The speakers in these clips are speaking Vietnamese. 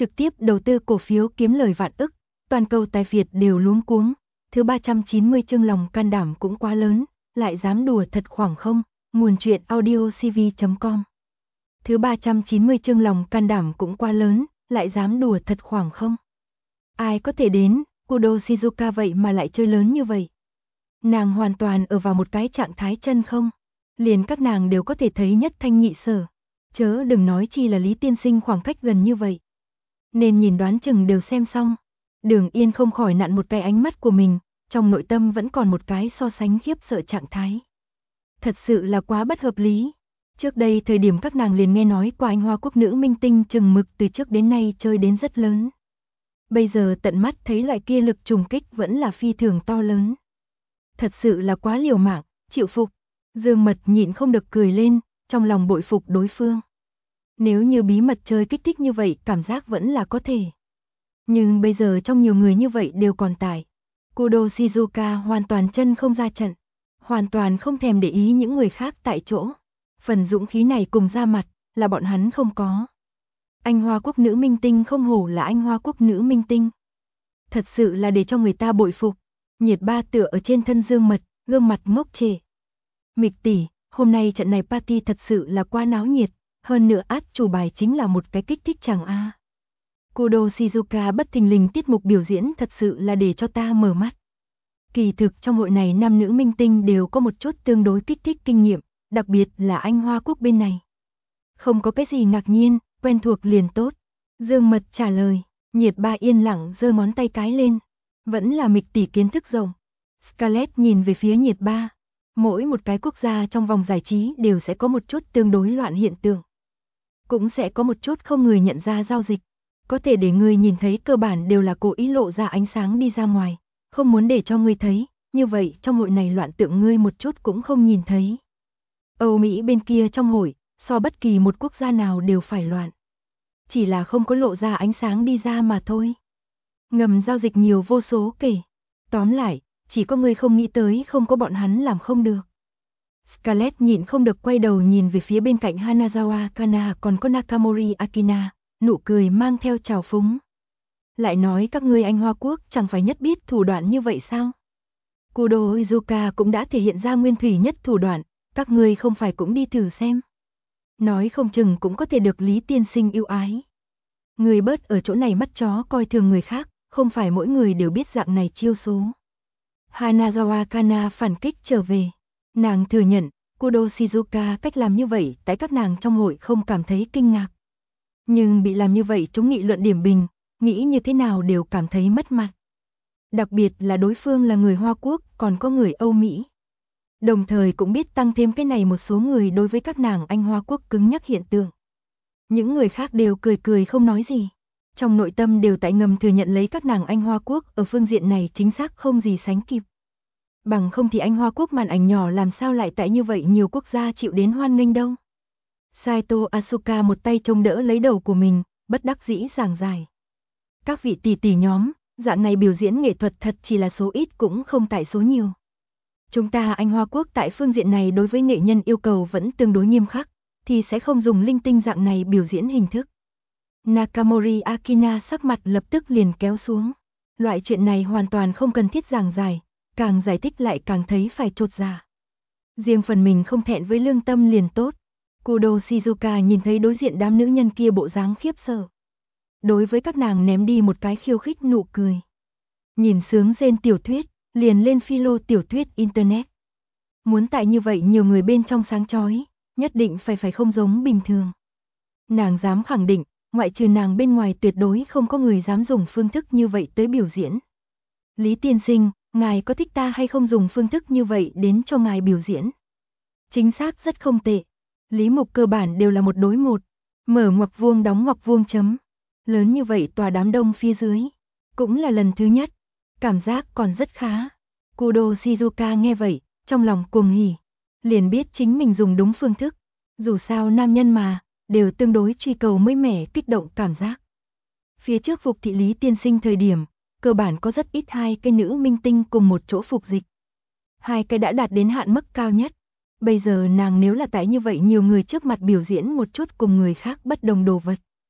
trực tiếp đầu tư cổ phiếu kiếm lời vạn ức, toàn cầu tài Việt đều luống cuống. Thứ 390 chương lòng can đảm cũng quá lớn, lại dám đùa thật khoảng không. Nguồn truyện audiocv.com. Thứ 390 chương lòng can đảm cũng quá lớn, lại dám đùa thật khoảng không. Ai có thể đến, Kudo Shizuka vậy mà lại chơi lớn như vậy. Nàng hoàn toàn ở vào một cái trạng thái chân không. Liền các nàng đều có thể thấy nhất thanh nhị sở. Chớ đừng nói chi là Lý Tiên Sinh khoảng cách gần như vậy. Nên nhìn đoán chừng đều xem xong. Đường Yên không khỏi nặn một cái ánh mắt của mình, trong nội tâm vẫn còn một cái so sánh khiếp sợ trạng thái. Thật sự là quá bất hợp lý. Trước đây thời điểm các nàng liền nghe nói qua anh Hoa Quốc nữ minh tinh chừng mực từ trước đến nay chơi đến rất lớn. Bây giờ tận mắt thấy loại kia lực trùng kích vẫn là phi thường to lớn. Thật sự là quá liều mạng, chịu phục. Dương Mật nhịn không được cười lên, trong lòng bội phục đối phương. Nếu như bí mật chơi kích thích như vậy cảm giác vẫn là có thể. Nhưng bây giờ trong nhiều người như vậy đều còn tại. Kudo Shizuka hoàn toàn chân không ra trận. Hoàn toàn không thèm để ý những người khác tại chỗ. Phần dũng khí này cùng ra mặt là bọn hắn không có. Anh Hoa Quốc nữ minh tinh không hổ là anh Hoa Quốc nữ minh tinh. Thật sự là để cho người ta bội phục. Nhiệt Ba tựa ở trên thân Dương Mật, gương mặt ngốc trệ. Mịch tỷ, hôm nay trận này party thật sự là quá náo nhiệt, hơn nữa át chủ bài chính là một cái kích thích chẳng a. Kudo Shizuka bất thình lình tiết mục biểu diễn thật sự là để cho ta mở mắt. Kỳ thực trong hội này nam nữ minh tinh đều có một chút tương đối kích thích kinh nghiệm, đặc biệt là anh Hoa Quốc bên này. Không có cái gì ngạc nhiên, quen thuộc liền tốt. Dương Mật trả lời, Nhiệt Ba yên lặng giơ ngón tay cái lên. Vẫn là Mịch tỷ kiến thức rộng. Scarlett nhìn về phía Nhiệt Ba. Mỗi một cái quốc gia trong vòng giải trí đều sẽ có một chút tương đối loạn hiện tượng. Cũng sẽ có một chút không người nhận ra giao dịch. Có thể để người nhìn thấy cơ bản đều là cố ý lộ ra ánh sáng đi ra ngoài. Không muốn để cho ngươi thấy, như vậy trong hội này loạn tượng ngươi một chút cũng không nhìn thấy. Âu Mỹ bên kia trong hội, so bất kỳ một quốc gia nào đều phải loạn. Chỉ là không có lộ ra ánh sáng đi ra mà thôi. Ngầm giao dịch nhiều vô số kể. Tóm lại, chỉ có ngươi không nghĩ tới không có bọn hắn làm không được. Scarlett nhịn không được quay đầu nhìn về phía bên cạnh Hanazawa Kana còn có Nakamori Akina, nụ cười mang theo trào phúng. Lại nói các ngươi anh Hoa Quốc chẳng phải nhất biết thủ đoạn như vậy sao? Kudo Izuka cũng đã thể hiện ra nguyên thủy nhất thủ đoạn, các ngươi không phải cũng đi thử xem. Nói không chừng cũng có thể được Lý Tiên Sinh yêu ái. Người bớt ở chỗ này mắt chó coi thường người khác, không phải mỗi người đều biết dạng này chiêu số. Hanazawa Kana phản kích trở về. Nàng thừa nhận, Kudo Shizuka cách làm như vậy tại các nàng trong hội không cảm thấy kinh ngạc. Nhưng bị làm như vậy chúng nghị luận điểm bình, nghĩ như thế nào đều cảm thấy mất mặt. Đặc biệt là đối phương là người Hoa Quốc, còn có người Âu Mỹ. Đồng thời cũng biết tăng thêm cái này một số người đối với các nàng anh Hoa Quốc cứng nhắc hiện tượng. Những người khác đều cười cười không nói gì. Trong nội tâm đều tại ngầm thừa nhận lấy các nàng anh Hoa Quốc ở phương diện này chính xác không gì sánh kịp. Bằng không thì anh Hoa Quốc màn ảnh nhỏ làm sao lại tại như vậy nhiều quốc gia chịu đến hoan nghênh đâu. Saito Asuka một tay chống đỡ lấy đầu của mình, bất đắc dĩ giảng giải. Các vị tỷ tỷ nhóm, dạng này biểu diễn nghệ thuật thật chỉ là số ít cũng không tại số nhiều. Chúng ta anh Hoa Quốc tại phương diện này đối với nghệ nhân yêu cầu vẫn tương đối nghiêm khắc, thì sẽ không dùng linh tinh dạng này biểu diễn hình thức. Nakamori Akina sắc mặt lập tức liền kéo xuống. Loại chuyện này hoàn toàn không cần thiết giảng giải, càng giải thích lại càng thấy phải chột dạ. Riêng phần mình không thẹn với lương tâm liền tốt. Kudo Shizuka nhìn thấy đối diện đám nữ nhân kia bộ dáng khiếp sợ. Đối với các nàng ném đi một cái khiêu khích nụ cười. Nhìn sướng rên tiểu thuyết, liền lên philo tiểu thuyết internet. Muốn tại như vậy nhiều người bên trong sáng chói, nhất định phải không giống bình thường. Nàng dám khẳng định, ngoại trừ nàng bên ngoài tuyệt đối không có người dám dùng phương thức như vậy tới biểu diễn. Lý Tiên Sinh, ngài có thích ta hay không dùng phương thức như vậy đến cho ngài biểu diễn? Chính xác rất không tệ. Lý mục cơ bản đều là một đối một. Mở ngoặc vuông đóng ngoặc vuông chấm. Lớn như vậy tòa đám đông phía dưới. Cũng là lần thứ nhất. Cảm giác còn rất khá. Kudo Shizuka nghe vậy, trong lòng cuồng hỉ. Liền biết chính mình dùng đúng phương thức. Dù sao nam nhân mà, đều tương đối truy cầu mới mẻ kích động cảm giác. Phía trước phục thị Lý Tiên Sinh thời điểm, cơ bản có rất ít hai cái nữ minh tinh cùng một chỗ phục dịch. Hai cái đã đạt đến hạn mức cao nhất. Bây giờ nàng nếu là tại như vậy nhiều người trước mặt biểu diễn một chút cùng người khác bất đồng đồ vật.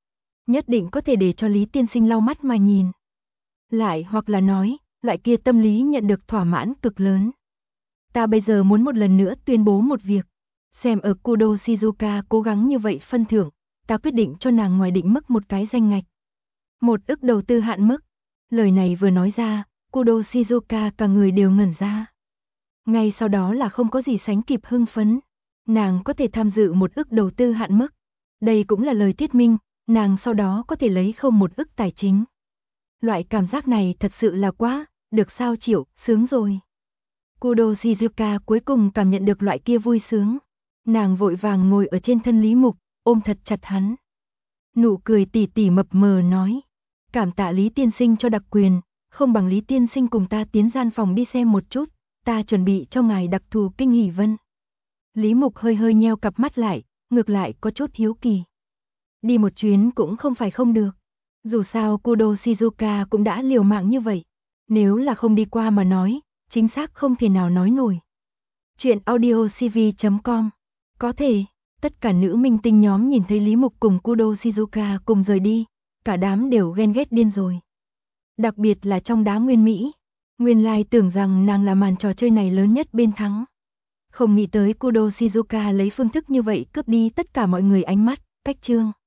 Nhất định có thể để cho Lý tiên sinh lau mắt mà nhìn. Lại hoặc là nói, loại kia tâm lý nhận được thỏa mãn cực lớn. Ta bây giờ muốn một lần nữa tuyên bố một việc. Xem ở Kudo Shizuka cố gắng như vậy phân thưởng, ta quyết định cho nàng ngoài định mức một cái danh ngạch. 1 ức đầu tư hạn mức. Lời này vừa nói ra, Kudo Shizuka cả người đều ngẩn ra. Ngay sau đó là không có gì sánh kịp hưng phấn. Nàng có thể tham dự 1 ức đầu tư hạn mức. Đây cũng là lời thuyết minh, nàng sau đó có thể lấy không 1 ức tài chính. Loại cảm giác này thật sự là quá, được sao chịu, sướng rồi. Kudo Shizuka cuối cùng cảm nhận được loại kia vui sướng. Nàng vội vàng ngồi ở trên thân Lý Mục, ôm thật chặt hắn. Nụ cười tỉ tỉ mập mờ nói. Cảm tạ Lý tiên sinh cho đặc quyền, không bằng Lý tiên sinh cùng ta tiến gian phòng đi xem một chút, ta chuẩn bị cho ngài đặc thù kinh hỉ vân. Lý Mục hơi hơi nheo cặp mắt lại, ngược lại có chút hiếu kỳ. Đi một chuyến cũng không phải không được. Dù sao Kudo Shizuka cũng đã liều mạng như vậy. Nếu là không đi qua mà nói, chính xác không thể nào nói nổi. Chuyện audiocv.com. Có thể, tất cả nữ minh tinh nhóm nhìn thấy Lý Mục cùng Kudo Shizuka cùng rời đi, cả đám đều ghen ghét điên rồi. Đặc biệt là trong đám Nguyên Mỹ. Nguyên lai tưởng rằng nàng là màn trò chơi này lớn nhất bên thắng. Không nghĩ tới Kudo Shizuka lấy phương thức như vậy cướp đi tất cả mọi người ánh mắt, cách chương.